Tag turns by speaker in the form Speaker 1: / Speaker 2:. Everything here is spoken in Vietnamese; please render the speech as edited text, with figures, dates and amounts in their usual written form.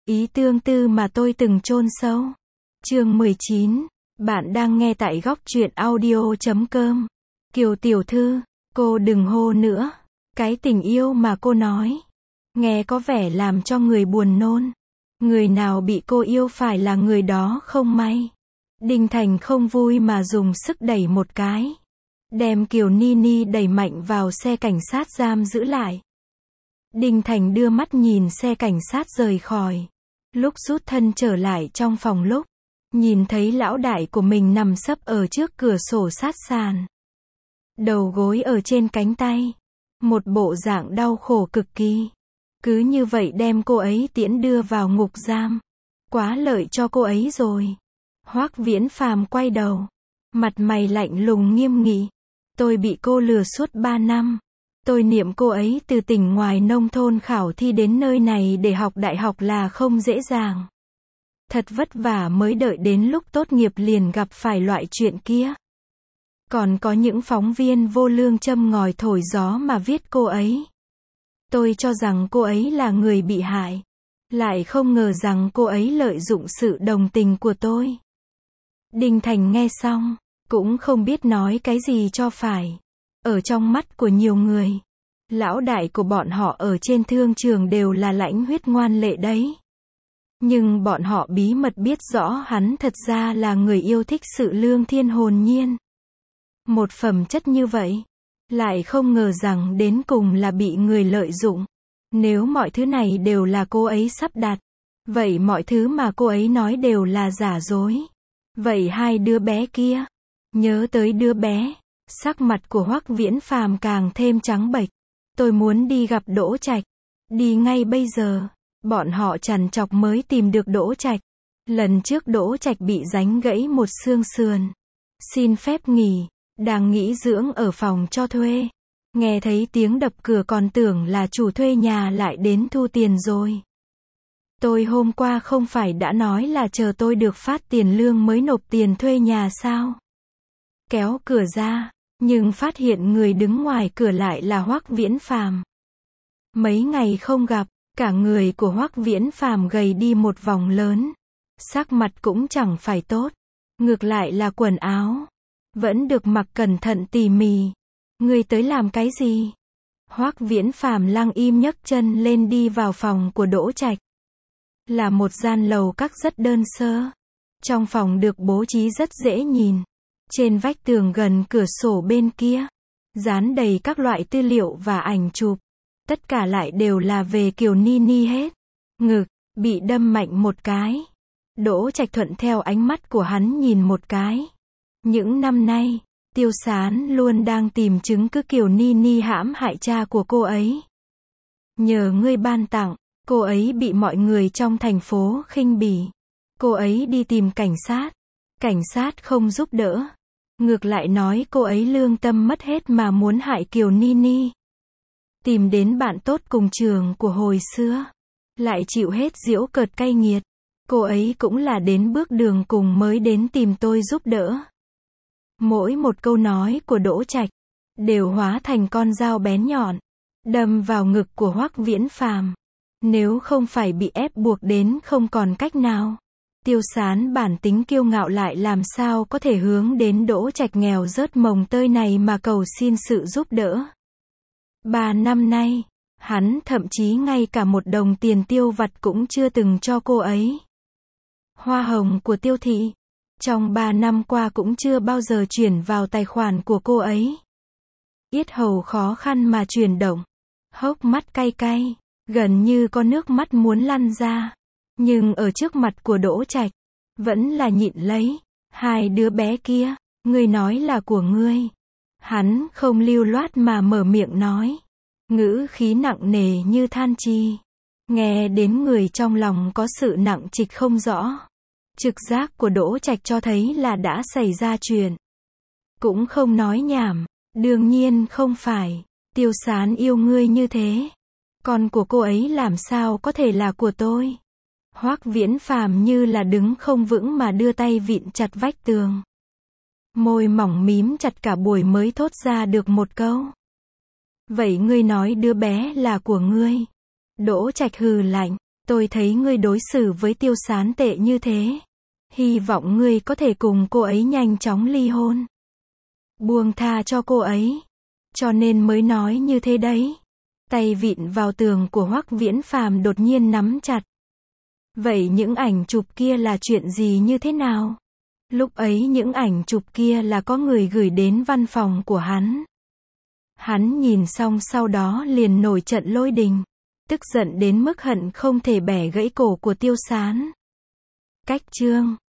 Speaker 1: Ý tương tư mà tôi từng chôn sâu. Chương 19. Bạn đang nghe tại góc truyện audio.com. Kiều tiểu thư, cô đừng hô nữa. Cái tình yêu mà cô nói, nghe có vẻ làm cho người buồn nôn. Người nào bị cô yêu phải là người đó không may. Đinh Thành không vui mà dùng sức đẩy một cái, đem Kiều Nini đẩy mạnh vào xe cảnh sát giam giữ lại. Đinh Thành đưa mắt nhìn xe cảnh sát rời khỏi. Lúc rút thân trở lại trong phòng lúc, nhìn thấy lão đại của mình nằm sấp ở trước cửa sổ sát sàn. Đầu gối ở trên cánh tay. Một bộ dạng đau khổ cực kỳ. Cứ như vậy đem cô ấy tiễn đưa vào ngục giam. Quá lợi cho cô ấy rồi. Hoắc Viễn Phàm quay đầu. Mặt mày lạnh lùng nghiêm nghị. Tôi bị cô lừa suốt 3 năm. Tôi niệm cô ấy từ tỉnh ngoài nông thôn khảo thi đến nơi này để học đại học là không dễ dàng. Thật vất vả mới đợi đến lúc tốt nghiệp liền gặp phải loại chuyện kia. Còn có những phóng viên vô lương châm ngòi thổi gió mà viết cô ấy. Tôi cho rằng cô ấy là người bị hại. Lại không ngờ rằng cô ấy lợi dụng sự đồng tình của tôi. Đinh Thành nghe xong, cũng không biết nói cái gì cho phải. Ở trong mắt của nhiều người, lão đại của bọn họ ở trên thương trường đều là lãnh huyết ngoan lệ đấy. Nhưng bọn họ bí mật biết rõ hắn thật ra là người yêu thích sự lương thiêng hồn nhiên. Một phẩm chất như vậy, lại không ngờ rằng đến cùng là bị người lợi dụng. Nếu mọi thứ này đều là cô ấy sắp đặt, vậy mọi thứ mà cô ấy nói đều là giả dối. Vậy hai đứa bé kia, nhớ tới đứa bé, sắc mặt của Hoắc Viễn Phàm càng thêm trắng bệch. Tôi muốn đi gặp Đỗ Trạch, đi ngay bây giờ. Bọn họ trằn trọc mới tìm được Đỗ Trạch. Lần trước Đỗ Trạch bị đánh gãy một xương sườn, xin phép nghỉ, đang nghỉ dưỡng ở phòng cho thuê. Nghe thấy tiếng đập cửa còn tưởng là chủ thuê nhà lại đến thu tiền rồi. Tôi hôm qua không phải đã nói là chờ tôi được phát tiền lương mới nộp tiền thuê nhà sao? Kéo cửa ra, nhưng phát hiện người đứng ngoài cửa lại là Hoắc Viễn Phàm. Mấy ngày không gặp, cả người của Hoắc Viễn Phàm gầy đi một vòng lớn. Sắc mặt cũng chẳng phải tốt. Ngược lại là quần áo vẫn được mặc cẩn thận tỉ mỉ. Ngươi tới làm cái gì? Hoắc Viễn Phàm lặng im nhấc chân lên đi vào phòng của Đỗ Trạch. Là một gian lầu các rất đơn sơ. Trong phòng được bố trí rất dễ nhìn. Trên vách tường gần cửa sổ bên kia, dán đầy các loại tư liệu và ảnh chụp. Tất cả lại đều là về Kiều Nini hết. Ngực bị đâm mạnh một cái. Đỗ Trạch thuận theo ánh mắt của hắn nhìn một cái. Những năm nay, Tiêu Sán luôn đang tìm chứng cứ Kiều Nini hãm hại cha của cô ấy. Nhờ ngươi ban tặng, cô ấy bị mọi người trong thành phố khinh bỉ. Cô ấy đi tìm cảnh sát không giúp đỡ. Ngược lại nói cô ấy lương tâm mất hết mà muốn hại Kiều Nini. Tìm đến bạn tốt cùng trường của hồi xưa, lại chịu hết giễu cợt cay nghiệt. Cô ấy cũng là đến bước đường cùng mới đến tìm tôi giúp đỡ. Mỗi một câu nói của Đỗ Trạch đều hóa thành con dao bén nhọn, đâm vào ngực của Hoắc Viễn Phàm. Nếu không phải bị ép buộc đến không còn cách nào, Tiêu Sán bản tính kiêu ngạo lại làm sao có thể hướng đến Đỗ Trạch nghèo rớt mồng tơi này mà cầu xin sự giúp đỡ. 3 năm nay, hắn thậm chí ngay cả một đồng tiền tiêu vặt cũng chưa từng cho cô ấy. Hoa hồng của Tiêu thị, trong 3 năm qua cũng chưa bao giờ chuyển vào tài khoản của cô ấy. Yết hầu khó khăn mà chuyển động, hốc mắt cay cay, gần như có nước mắt muốn lăn ra. Nhưng ở trước mặt của Đỗ Trạch, vẫn là nhịn lấy. Hai đứa bé kia, ngươi nói là của ngươi. Hắn không lưu loát mà mở miệng nói. Ngữ khí nặng nề như than chi. Nghe đến người trong lòng có sự nặng trịch không rõ. Trực giác của Đỗ Trạch cho thấy là đã xảy ra chuyện. Cũng không nói nhảm. Đương nhiên không phải. Tiêu Sán yêu ngươi như thế. Con của cô ấy làm sao có thể là của tôi? Hoắc Viễn Phàm như là đứng không vững mà đưa tay vịn chặt vách tường. Môi mỏng mím chặt cả buổi mới thốt ra được một câu. Vậy ngươi nói đứa bé là của ngươi? Đỗ Trạch hừ lạnh. Tôi thấy ngươi đối xử với Tiêu Sán tệ như thế. Hy vọng ngươi có thể cùng cô ấy nhanh chóng ly hôn. Buông tha cho cô ấy. Cho nên mới nói như thế đấy. Tay vịn vào tường của Hoắc Viễn Phàm đột nhiên nắm chặt. Vậy những ảnh chụp kia là chuyện gì như thế nào? Lúc ấy những ảnh chụp kia là có người gửi đến văn phòng của hắn. Hắn nhìn xong sau đó liền nổi trận lôi đình. Tức giận đến mức hận không thể bẻ gãy cổ của Tiêu Sán. Cách chương